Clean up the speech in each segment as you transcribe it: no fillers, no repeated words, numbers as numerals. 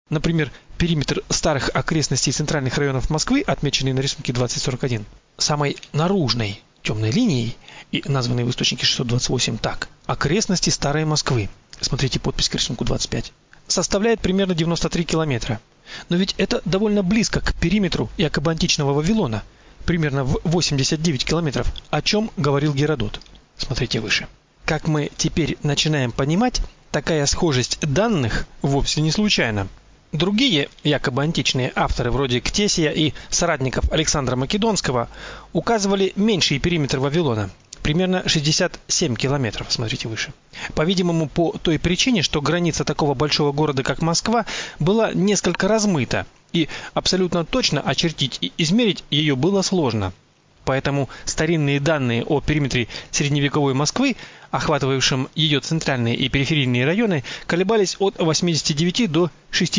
Например, периметр старых окрестностей центральных районов Москвы, отмеченный на рисунке 2041, самой наружной темной линией и названный в источнике 628 так: окрестности старой Москвы. Смотрите подпись к рисунку 25. Составляет примерно 93 километра. Но ведь это довольно близко к периметру якобы античного Вавилона, примерно в 89 километров, о чем говорил Геродот. Смотрите выше. Как мы теперь начинаем понимать, такая схожесть данных вовсе не случайна. Другие якобы античные авторы, вроде Ктесия и соратников Александра Македонского, указывали меньший периметр Вавилона, примерно 67 километров, смотрите выше. По-видимому, по той причине, что граница такого большого города, как Москва, была несколько размыта, и абсолютно точно очертить и измерить ее было сложно. Поэтому старинные данные о периметре средневековой Москвы, охватывавшем ее центральные и периферийные районы, колебались от 89 до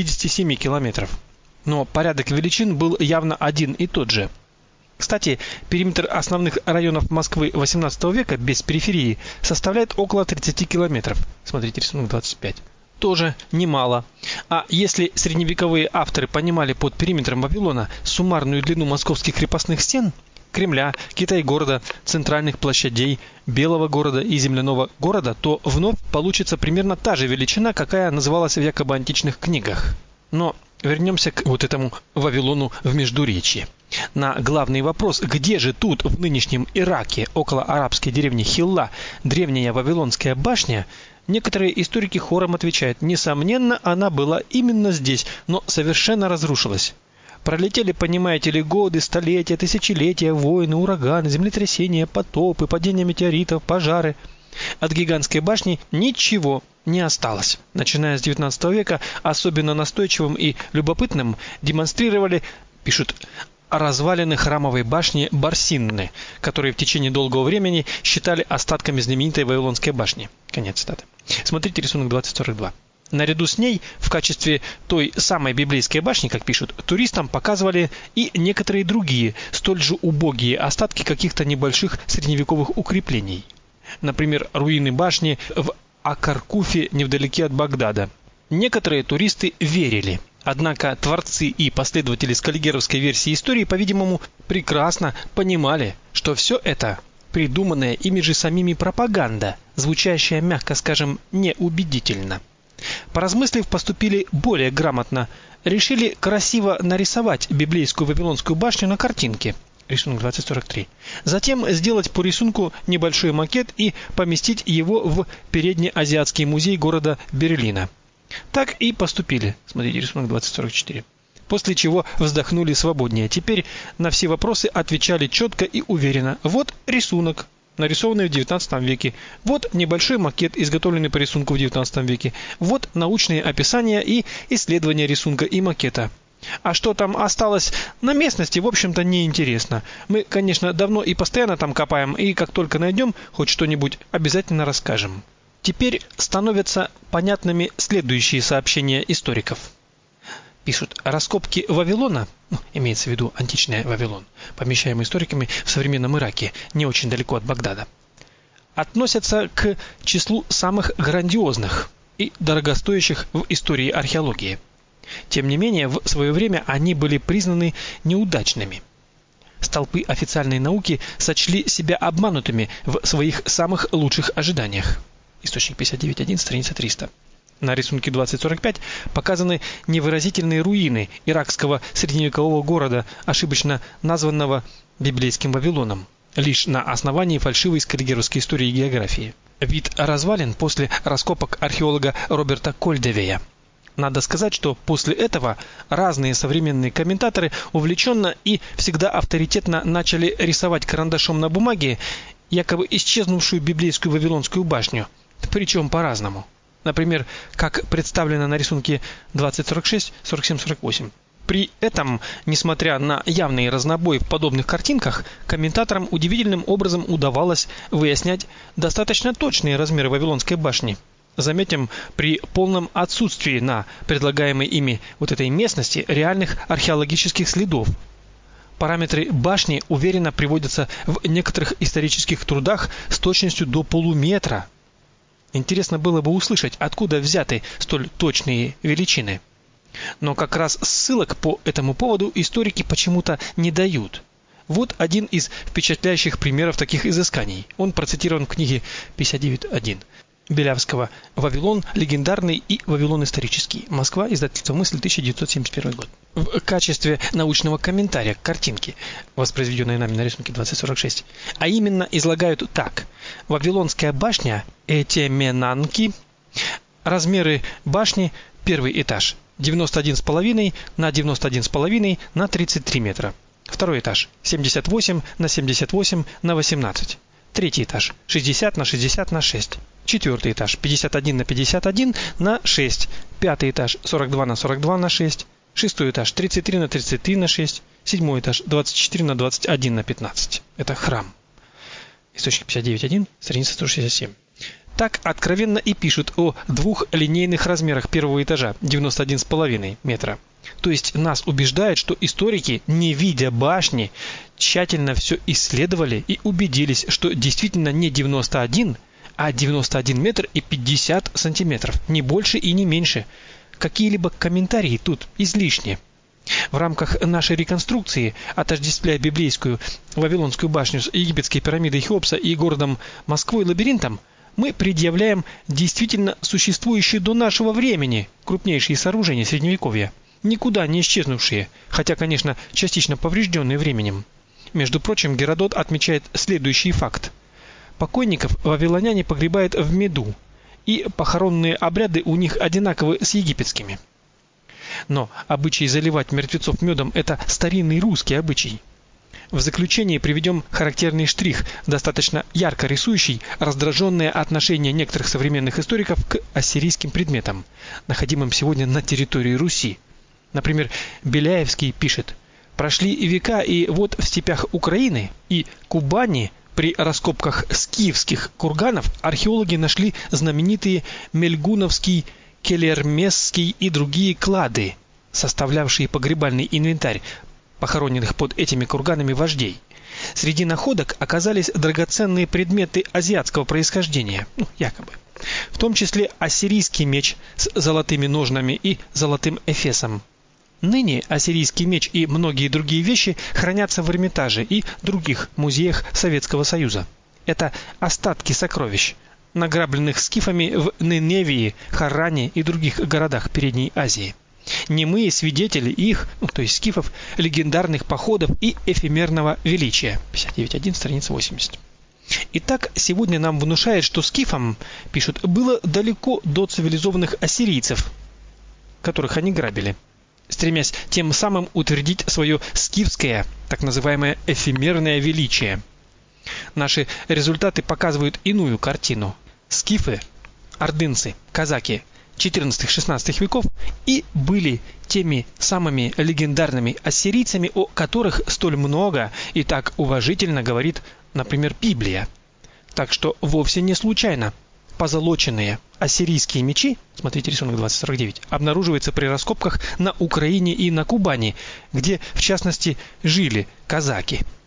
67 километров. Но порядок величин был явно один и тот же. Кстати, периметр основных районов Москвы XVIII века без периферии составляет около 30 километров. Смотрите рисунок 25. Тоже немало. А если средневековые авторы понимали под периметром Вавилона суммарную длину московских крепостных стен, Кремля, Китай-города, центральных площадей, Белого города и Земляного города, то вновь получится примерно та же величина, какая называлась в якобы античных книгах. Но вернемся к вот этому Вавилону в Междуречье. На главный вопрос, где же тут, в нынешнем Ираке, около арабской деревни Хилла, древняя Вавилонская башня, некоторые историки хором отвечают: несомненно, она была именно здесь, но совершенно разрушилась. Пролетели, понимаете ли, годы, столетия, тысячелетия, войны, ураганы, землетрясения, потопы, падения метеоритов, пожары. От гигантской башни ничего не осталось. Начиная с XIX века особенно настойчивым и любопытным демонстрировали, пишут, развалины храмовой башни Барсинны, которые в течение долгого времени считали остатками знаменитой Вавилонской башни. Конец цитаты. Смотрите рисунок 2042. Наряду с ней, в качестве той самой библейской башни, как пишут, туристам показывали и некоторые другие, столь же убогие остатки каких-то небольших средневековых укреплений. Например, руины башни в Акаркуфе невдалеке от Багдада. Некоторые туристы верили. Однако творцы и последователи скаллигеровской версии истории, по-видимому, прекрасно понимали, что все это придуманная ими же самими пропаганда, звучащая, мягко скажем, неубедительно. Поразмыслив, поступили более грамотно. Решили красиво нарисовать библейскую Вавилонскую башню на картинке. Рисунок 2043. Затем сделать по рисунку небольшой макет и поместить его в Переднеазиатский музей города Берлина. Так и поступили. Смотрите рисунок 2044. После чего вздохнули свободнее. Теперь на все вопросы отвечали четко и уверенно. Вот рисунок, нарисованный в XIX веке. Вот небольшой макет, изготовленный по рисунку в XIX веке. Вот научные описания и исследования рисунка и макета. А что там осталось на местности, в общем-то, неинтересно. Мы, конечно, давно и постоянно там копаем, и как только найдем хоть что-нибудь, обязательно расскажем. Теперь становятся понятными следующие сообщения историков. Пишут: раскопки Вавилона, имеется в виду античный Вавилон, помещаемый историками в современном Ираке, не очень далеко от Багдада, относятся к числу самых грандиозных и дорогостоящих в истории археологии. Тем не менее, в свое время они были признаны неудачными. Столпы официальной науки сочли себя обманутыми в своих самых лучших ожиданиях. Источник 59.1, страница 300. На рисунке 2045 показаны невыразительные руины иракского средневекового города, ошибочно названного библейским Вавилоном, лишь на основании фальшивой скаллигеровской истории и географии. Вид развалин после раскопок археолога Роберта Кольдевея. Надо сказать, что после этого разные современные комментаторы увлеченно и всегда авторитетно начали рисовать карандашом на бумаге якобы исчезнувшую библейскую Вавилонскую башню, причем по-разному. Например, как представлено на рисунке 2046, 47, 48. При этом, несмотря на явный разнобой в подобных картинках, комментаторам удивительным образом удавалось выяснять достаточно точные размеры Вавилонской башни. Заметим, при полном отсутствии на предлагаемой ими вот этой местности реальных археологических следов. Параметры башни уверенно приводятся в некоторых исторических трудах с точностью до полуметра. Интересно было бы услышать, откуда взяты столь точные величины. Но как раз ссылок по этому поводу историки почему-то не дают. Вот один из впечатляющих примеров таких изысканий. Он процитирован в книге 59.1 Белявского «Вавилон легендарный и Вавилон исторический. Москва. Издательство «Мысль», 1971 год». В качестве научного комментария к картинке, воспроизведенной нами на рисунке 2046, а именно излагают так: Вавилонская башня Этеменанки, размеры башни, первый этаж 91,5 на 91,5 на 33 метра. Второй этаж 78 на 78 на 18. Третий этаж 60 на 60 на 6. Четвертый этаж 51 на 51 на 6. Пятый этаж 42 на 42 на 6. Шестой этаж 33 на 33 на 6. Седьмой этаж 24 на 21 на 15. Это храм. Источник 59.1, страница 167. Так откровенно и пишут о двух линейных размерах первого этажа 91,5 метра. То есть нас убеждают, что историки, не видя башни, тщательно все исследовали и убедились, что действительно не 91, а 91 метр и 50 сантиметров, не больше и не меньше. Какие-либо комментарии тут излишни. В рамках нашей реконструкции, отождествляя библейскую Вавилонскую башню с египетской пирамидой Хеопса и городом Москвой лабиринтом, мы предъявляем действительно существующие до нашего времени крупнейшие сооружения Средневековья, никуда не исчезнувшие, хотя, конечно, частично поврежденные временем. Между прочим, Геродот отмечает следующий факт. Покойников вавилоняне погребают в меду, и похоронные обряды у них одинаковы с египетскими. Но обычай заливать мертвецов медом – это старинный русский обычай. В заключение приведем характерный штрих, достаточно ярко рисующий раздраженное отношение некоторых современных историков к ассирийским предметам, находимым сегодня на территории Руси. Например, Беляевский пишет: «Прошли века, и вот в степях Украины и Кубани при раскопках скифских курганов археологи нашли знаменитые Мельгуновский, Келермесский и другие клады, составлявшие погребальный инвентарь похороненных под этими курганами вождей. Среди находок оказались драгоценные предметы азиатского происхождения, якобы, в том числе ассирийский меч с золотыми ножнами и золотым эфесом. Ныне ассирийский меч и многие другие вещи хранятся в Эрмитаже и других музеях Советского Союза. Это остатки сокровищ, награбленных скифами в Ниневии, Харране и других городах Передней Азии. Немые свидетели их, то есть скифов, легендарных походов и эфемерного величия. 59.1, страница 80. Итак, сегодня нам внушают, что скифам, пишут, было далеко до цивилизованных ассирийцев, которых они грабили, стремясь тем самым утвердить свое скифское, так называемое эфемерное величие. Наши результаты показывают иную картину. Скифы, ордынцы, казаки XIV-XVI веков и были теми самыми легендарными ассирийцами, о которых столь много и так уважительно говорит, например, Библия. Так что вовсе не случайно позолоченные ассирийские мечи, смотрите рисунок 2049, обнаруживаются при раскопках на Украине и на Кубани, где в частности жили казаки.